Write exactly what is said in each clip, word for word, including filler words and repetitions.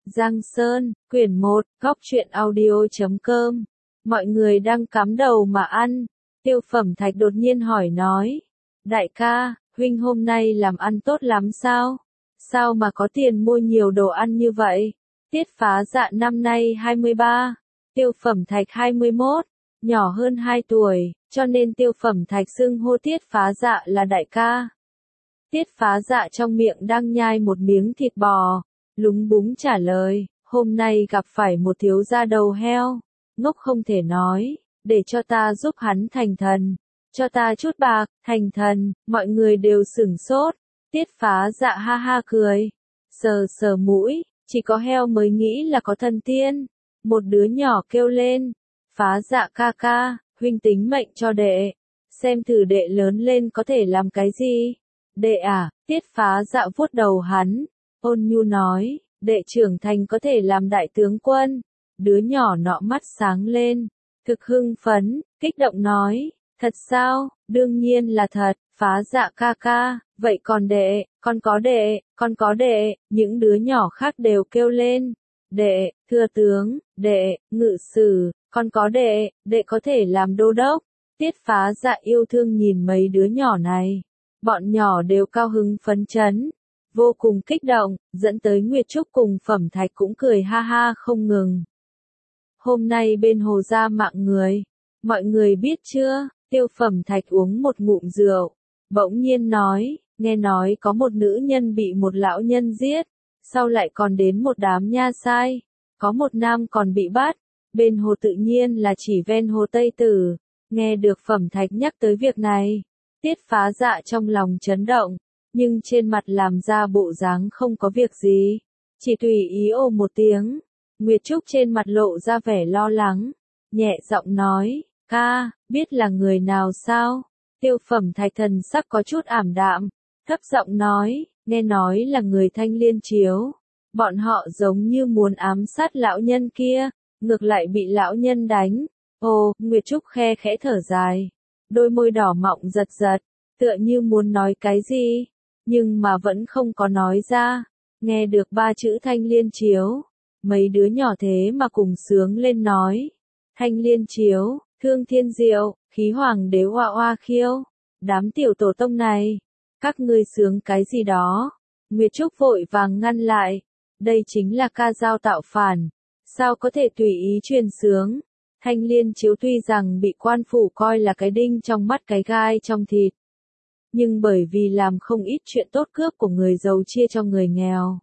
Giang Sơn, quyển một, góc truyện audio.com. Mọi người đang cắm đầu mà ăn. Tiêu Phẩm Thạch đột nhiên hỏi nói. Đại ca, huynh hôm nay làm ăn tốt lắm sao? Sao mà có tiền mua nhiều đồ ăn như vậy? Tiết Phá Dạ năm nay hai mươi ba, Tiêu Phẩm Thạch hai mươi mốt, nhỏ hơn hai tuổi, cho nên Tiêu Phẩm Thạch xưng hô Tiết Phá Dạ là đại ca. Tiết Phá Dạ trong miệng đang nhai một miếng thịt bò, lúng búng trả lời, hôm nay gặp phải một thiếu gia đầu heo, ngốc không thể nói, để cho ta giúp hắn thành thần, cho ta chút bạc, thành thần, mọi người đều sửng sốt. Tiết Phá Dạ ha ha cười, sờ sờ mũi, chỉ có heo mới nghĩ là có thần tiên. Một đứa nhỏ kêu lên, Phá Dạ ca ca, huynh tính mệnh cho đệ, xem thử đệ lớn lên có thể làm cái gì. Đệ à, Tiết Phá Dạ vuốt đầu hắn, ôn nhu nói, đệ trưởng thành có thể làm đại tướng quân. Đứa nhỏ nọ mắt sáng lên, thực hưng phấn, kích động nói, thật sao, đương nhiên là thật. Phá Dạ ca ca, vậy còn đệ, con có đệ, con có đệ, những đứa nhỏ khác đều kêu lên, đệ, thưa tướng, đệ, ngự sử, con có đệ, đệ có thể làm đô đốc. Tiết Phá Dạ yêu thương nhìn mấy đứa nhỏ này, bọn nhỏ đều cao hứng phấn chấn, vô cùng kích động, dẫn tới Nguyệt Trúc cùng Phẩm Thạch cũng cười ha ha không ngừng. Hôm nay bên Hồ gia mạng người, mọi người biết chưa? Tiêu Phẩm Thạch uống một ngụm rượu, bỗng nhiên nói, nghe nói có một nữ nhân bị một lão nhân giết, sau lại còn đến một đám nha sai, có một nam còn bị bắt, bên hồ tự nhiên là chỉ ven hồ Tây Tử. Nghe được Phẩm Thạch nhắc tới việc này, Tiết Phá Dạ trong lòng chấn động, nhưng trên mặt làm ra bộ dáng không có việc gì, chỉ tùy ý ồ một tiếng. Nguyệt Trúc trên mặt lộ ra vẻ lo lắng, nhẹ giọng nói, ca, biết là người nào sao? Tiêu Phẩm Thạch thần sắc có chút ảm đạm, thấp giọng nói, nghe nói là người Thanh Liên Chiếu, bọn họ giống như muốn ám sát lão nhân kia, ngược lại bị lão nhân đánh. Ồ, Nguyệt Trúc khe khẽ thở dài, đôi môi đỏ mọng giật giật, tựa như muốn nói cái gì, nhưng mà vẫn không có nói ra. Nghe được ba chữ Thanh Liên Chiếu, mấy đứa nhỏ thế mà cùng sướng lên nói, Thanh Liên Chiếu, Thương Thiên Diệu, Khí Hoàng Đế Oa Oa Khiêu, đám tiểu tổ tông này, các ngươi sướng cái gì đó? Nguyệt Trúc vội vàng ngăn lại, đây chính là ca dao tạo phản, sao có thể tùy ý truyền sướng? Thanh Liên Chiếu tuy rằng bị quan phủ coi là cái đinh trong mắt cái gai trong thịt, nhưng bởi vì làm không ít chuyện tốt cướp của người giàu chia cho người nghèo,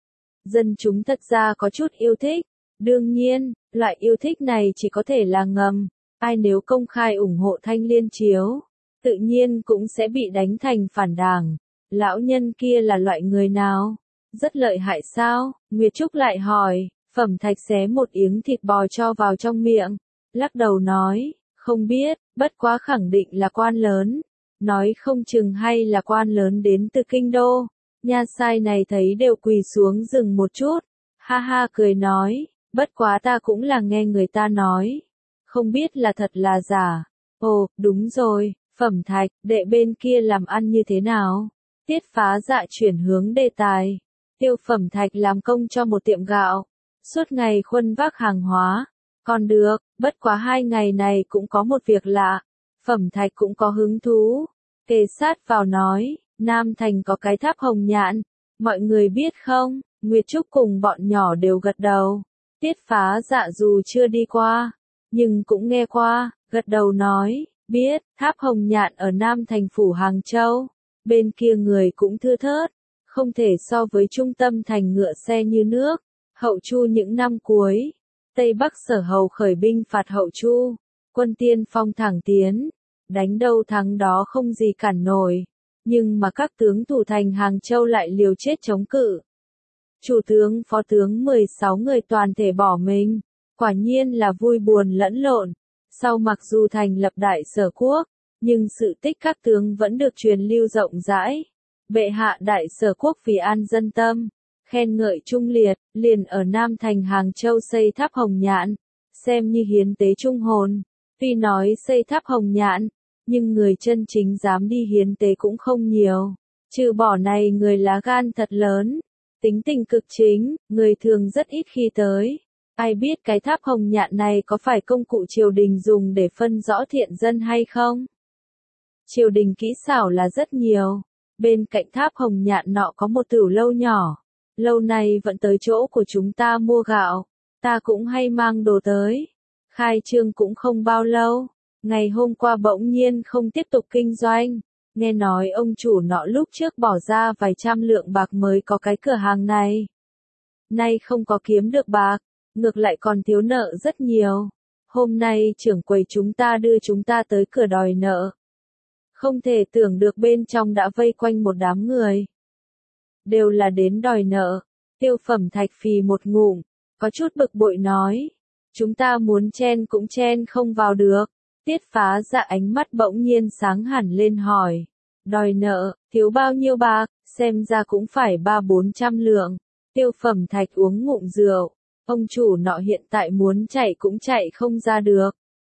dân chúng thật ra có chút yêu thích. Đương nhiên, loại yêu thích này chỉ có thể là ngầm, ai nếu công khai ủng hộ Thanh Liên Chiếu, tự nhiên cũng sẽ bị đánh thành phản đảng. Lão nhân kia là loại người nào? Rất lợi hại sao? Nguyệt Trúc lại hỏi. Phẩm Thạch xé một yếng thịt bò cho vào trong miệng, lắc đầu nói, không biết, bất quá khẳng định là quan lớn, nói không chừng hay là quan lớn đến từ kinh đô. Nha sai này thấy đều quỳ xuống dừng một chút, ha ha cười nói, bất quá ta cũng là nghe người ta nói, không biết là thật là giả. Ồ, đúng rồi, Phẩm Thạch, đệ bên kia làm ăn như thế nào? Tiết Phá Dạ chuyển hướng đề tài. Tiêu Phẩm Thạch làm công cho một tiệm gạo, suốt ngày khuân vác hàng hóa, còn được, bất quá hai ngày này cũng có một việc lạ. Phẩm Thạch cũng có hứng thú, kề sát vào nói, Nam Thành có cái tháp Hồng Nhạn, mọi người biết không? Nguyệt Trúc cùng bọn nhỏ đều gật đầu. Tiết Phá Dạ dù chưa đi qua, nhưng cũng nghe qua, gật đầu nói, biết, tháp Hồng Nhạn ở Nam Thành phủ Hàng Châu, bên kia người cũng thưa thớt, không thể so với trung tâm thành ngựa xe như nước. Hậu Chu những năm cuối, Tây Bắc Sở Hầu khởi binh phạt Hậu Chu, quân tiên phong thẳng tiến, đánh đâu thắng đó không gì cản nổi, nhưng mà các tướng thủ thành Hàng Châu lại liều chết chống cự. Chủ tướng phó tướng mười sáu người toàn thể bỏ mình, quả nhiên là vui buồn lẫn lộn. Sau mặc dù thành lập đại sở quốc, nhưng sự tích các tướng vẫn được truyền lưu rộng rãi. Bệ hạ đại sở quốc vì an dân tâm, khen ngợi trung liệt, liền ở Nam Thành Hàng Châu xây tháp Hồng Nhạn, xem như hiến tế trung hồn. Tuy nói xây tháp Hồng Nhạn, nhưng người chân chính dám đi hiến tế cũng không nhiều. Trừ bỏ này người lá gan thật lớn, tính tình cực chính, người thường rất ít khi tới. Ai biết cái tháp hồng nhạn này có phải công cụ triều đình dùng để phân rõ thiện dân hay không? Triều đình kỹ xảo là rất nhiều. Bên cạnh tháp hồng nhạn nọ có một tửu lâu nhỏ. Lâu nay vẫn tới chỗ của chúng ta mua gạo. Ta cũng hay mang đồ tới. Khai trương cũng không bao lâu. Ngày hôm qua bỗng nhiên không tiếp tục kinh doanh. Nghe nói ông chủ nọ lúc trước bỏ ra vài trăm lượng bạc mới có cái cửa hàng này. Nay không có kiếm được bạc, ngược lại còn thiếu nợ rất nhiều. Hôm nay trưởng quầy chúng ta đưa chúng ta tới cửa đòi nợ. Không thể tưởng được bên trong đã vây quanh một đám người. Đều là đến đòi nợ. Tiêu Phẩm Thạch phì một ngụm, có chút bực bội nói. Chúng ta muốn chen cũng chen không vào được. Tiết Phá Dạ ánh mắt bỗng nhiên sáng hẳn lên hỏi. Đòi nợ, thiếu bao nhiêu bạc, xem ra cũng phải ba bốn trăm lượng. Tiêu Phẩm Thạch uống ngụm rượu. Ông chủ nọ hiện tại muốn chạy cũng chạy không ra được.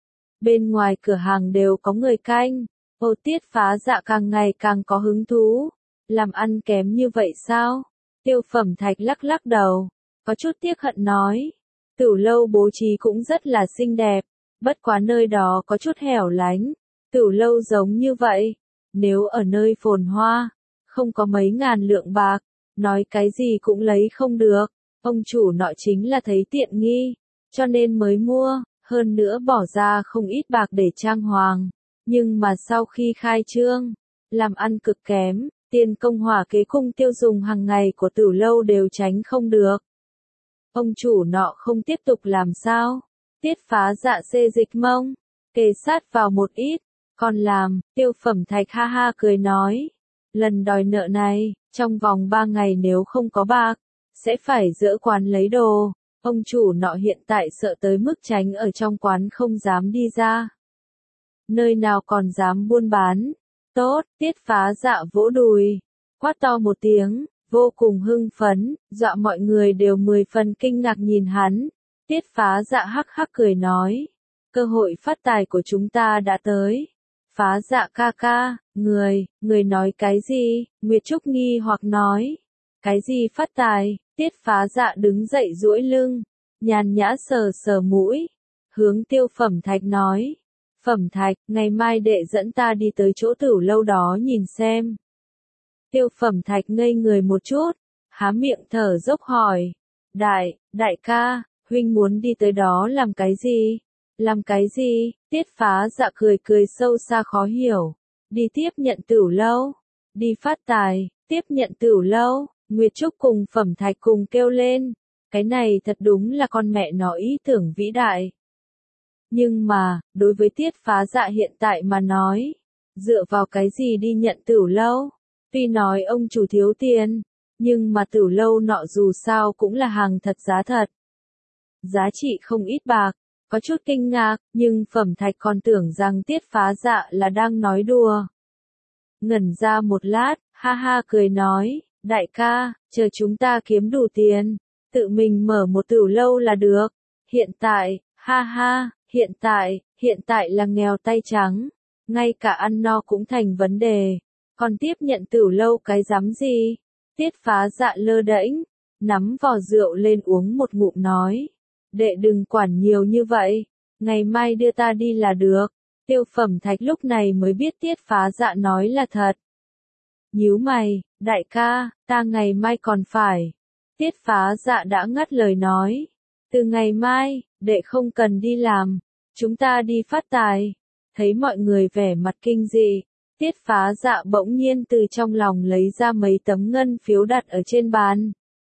Bên ngoài cửa hàng đều có người canh. Ô Tiết Phá Dạ càng ngày càng có hứng thú. Làm ăn kém như vậy sao? Tiêu Phẩm Thạch lắc lắc đầu. Có chút tiếc hận nói. Tửu lâu bố trí cũng rất là xinh đẹp. Bất quá nơi đó có chút hẻo lánh. Tửu lâu giống như vậy. Nếu ở nơi phồn hoa. Không có mấy ngàn lượng bạc. Nói cái gì cũng lấy không được. Ông chủ nọ chính là thấy tiện nghi. Cho nên mới mua. Hơn nữa bỏ ra không ít bạc để trang hoàng. Nhưng mà sau khi khai trương, làm ăn cực kém, tiền công hỏa kế cung tiêu dùng hàng ngày của tửu lâu đều tránh không được. Ông chủ nọ không tiếp tục làm sao? Tiết Phá Dạ xê dịch mông, kề sát vào một ít, còn làm, Tiêu Phẩm Thạch ha ha cười nói. Lần đòi nợ này, trong vòng ba ngày nếu không có bạc, sẽ phải dỡ quán lấy đồ. Ông chủ nọ hiện tại sợ tới mức tránh ở trong quán không dám đi ra. Nơi nào còn dám buôn bán. Tốt, Tiết Phá Dạ vỗ đùi, quát to một tiếng, vô cùng hưng phấn, dọa mọi người đều mười phần kinh ngạc nhìn hắn. Tiết Phá Dạ hắc hắc cười nói, cơ hội phát tài của chúng ta đã tới. Phá Dạ ca ca, người, người nói cái gì? Nguyệt Trúc nghi hoặc nói. Cái gì phát tài? Tiết Phá Dạ đứng dậy duỗi lưng, nhàn nhã sờ sờ mũi, hướng Tiêu Phẩm Thạch nói. Phẩm Thạch, ngày mai đệ dẫn ta đi tới chỗ tửu lâu đó nhìn xem. Tiêu Phẩm Thạch ngây người một chút, há miệng thở dốc hỏi. Đại, đại ca, huynh muốn đi tới đó làm cái gì? Làm cái gì? Tiết Phá Dạ cười cười sâu xa khó hiểu. Đi tiếp nhận tửu lâu. Đi phát tài, tiếp nhận tửu lâu. Nguyệt Trúc cùng Phẩm Thạch cùng kêu lên. Cái này thật đúng là con mẹ nó ý tưởng vĩ đại. Nhưng mà, đối với Tiết Phá Dạ hiện tại mà nói, dựa vào cái gì đi nhận tửu lâu? Tuy nói ông chủ thiếu tiền, nhưng mà tửu lâu nọ dù sao cũng là hàng thật giá thật. Giá trị không ít bạc, có chút kinh ngạc, nhưng Phẩm Thạch còn tưởng rằng Tiết Phá Dạ là đang nói đùa. Ngẩn ra một lát, ha ha cười nói, đại ca, chờ chúng ta kiếm đủ tiền, tự mình mở một tửu lâu là được. Hiện tại, ha ha, hiện tại, hiện tại là nghèo tay trắng, ngay cả ăn no cũng thành vấn đề, còn tiếp nhận tửu lâu cái dám gì? Tiết Phá Dạ lơ đễnh, nắm vò rượu lên uống một ngụm nói, đệ đừng quản nhiều như vậy, ngày mai đưa ta đi là được. Tiêu Phẩm Thạch lúc này mới biết Tiết Phá Dạ nói là thật. Nhíu mày, đại ca, ta ngày mai còn phải. Tiết Phá Dạ đã ngắt lời nói, từ ngày mai, đệ không cần đi làm, chúng ta đi phát tài. Thấy mọi người vẻ mặt kinh dị, Tiết Phá Dạ bỗng nhiên từ trong lòng lấy ra mấy tấm ngân phiếu đặt ở trên bàn.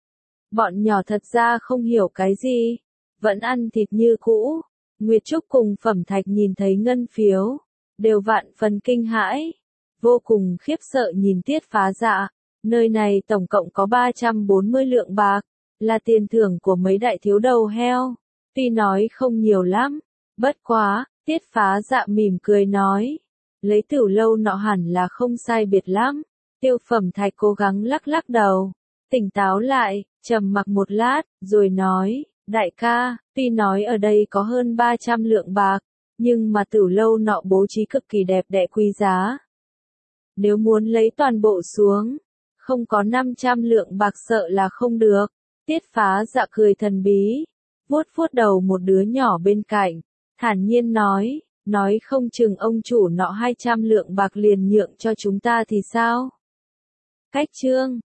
Bọn nhỏ thật ra không hiểu cái gì, vẫn ăn thịt như cũ. Nguyệt Trúc cùng Phẩm Thạch nhìn thấy ngân phiếu, đều vạn phần kinh hãi, vô cùng khiếp sợ nhìn Tiết Phá Dạ. Nơi này tổng cộng có ba trăm bốn mươi lượng bạc, là tiền thưởng của mấy đại thiếu đầu heo. Tuy nói không nhiều lắm, bất quá, Tiết Phá Dạ mỉm cười nói, lấy tửu lâu nọ hẳn là không sai biệt lắm. Tiêu Phẩm Thạch cố gắng lắc lắc đầu, tỉnh táo lại, trầm mặc một lát, rồi nói, đại ca, tuy nói ở đây có hơn ba trăm lượng bạc, nhưng mà tửu lâu nọ bố trí cực kỳ đẹp đẽ quý giá. Nếu muốn lấy toàn bộ xuống, không có năm trăm lượng bạc sợ là không được. Tiết Phá Dạ cười thần bí, vuốt vuốt đầu một đứa nhỏ bên cạnh, thản nhiên nói, nói không chừng ông chủ nọ hai trăm lượng bạc liền nhượng cho chúng ta thì sao? Cách chương